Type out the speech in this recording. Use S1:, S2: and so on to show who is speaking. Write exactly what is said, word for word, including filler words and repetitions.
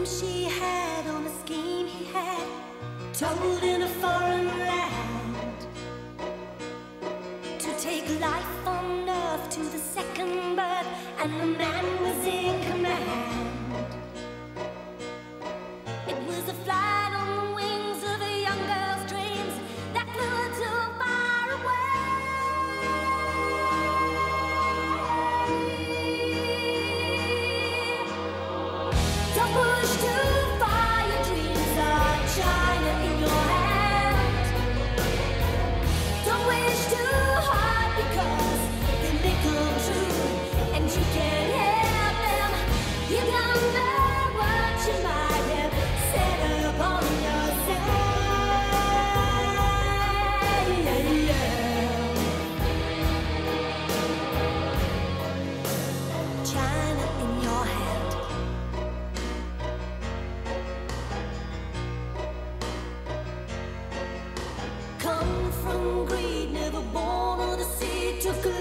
S1: dream she had, on a scheme he had, told in a foreign land, to take life on earth to the second birth, and the man was in command. It was a flight on the wings of a young girl's dreams that flew her too far away. Don't push too far, your dreams are China in your hand. Don't wish too hard, because they may come true, and you can't help them. You don't know what you might have set upon yourself. China in your hand. Come from greed, never born of the sea, took a